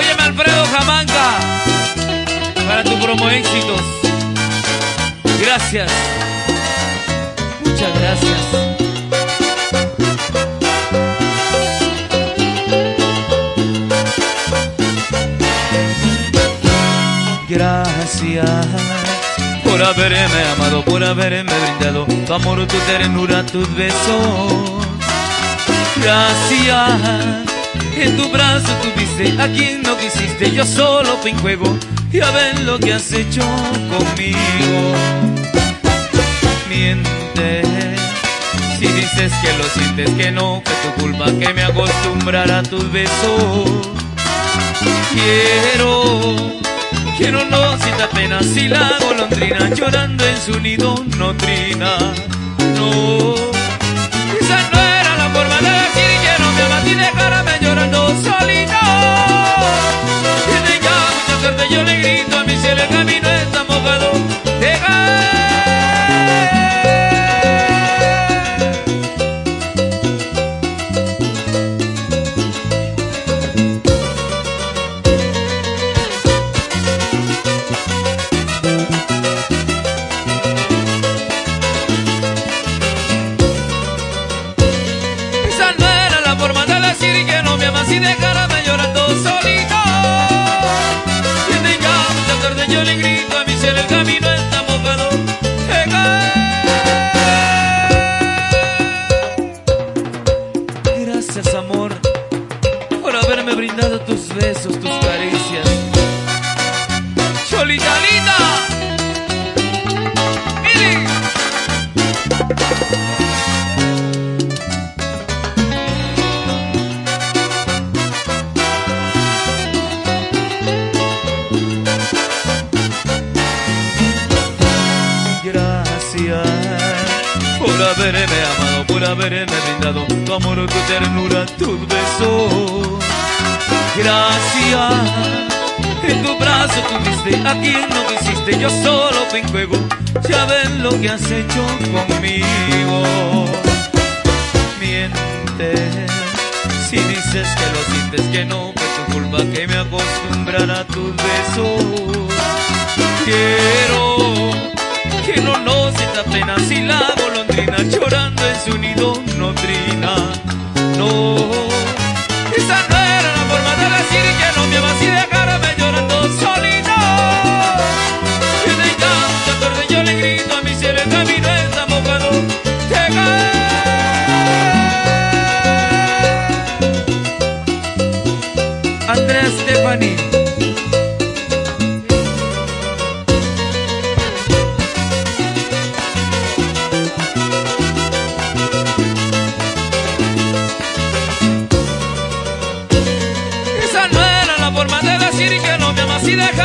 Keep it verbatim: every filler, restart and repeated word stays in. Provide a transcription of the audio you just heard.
Óyeme, Alfredo Jamanca, para tu promo éxitos. Gracias. Muchas gracias. Gracias por haberme amado, por haberme brindado tu amor, tu ternura, tus besos. Gracias, en tu brazo tuviste a quien no quisiste. Yo solo fui en juego, ya ven lo que has hecho conmigo. Mientes si dices que lo sientes, que no fue tu culpa que me acostumbrara a tus besos. Quiero que no nos sienta pena si la golondrina llorando en su nido no trina. No, esa no era la forma de decir que no me amas y dejarme llorando solito. Tiene ya mucha suerte, yo le grito a mi cielo, el camino está mojado. Deja. Y dejarme llorando solito. Tiene ya mucha tarde, yo le grito a mi cielo, el camino está mojado. Gracias, amor, por haberme brindado tus besos, tus caricias. Cholita linda, mire. Por haberme amado, por haberme brindado tu amor, tu ternura, tus besos. Gracias, en tu brazo tuviste a quien no quisiste. Yo solo fui en juego, ya ven lo que has hecho conmigo. Mientes si dices que lo sientes, que no fue tu culpa que me acostumbrara a tus besos. Quiero que no nos sienta pena si la golondrina llorando en su nido no trina. No, esa no era la forma de decir que no me amas y dejarme llorando solito. Tiene ya mucha tarde, yo le grito a mi cielo, el camino está mojado. Andrea Stefani. Esa no era la forma de decir que no me amas y dejar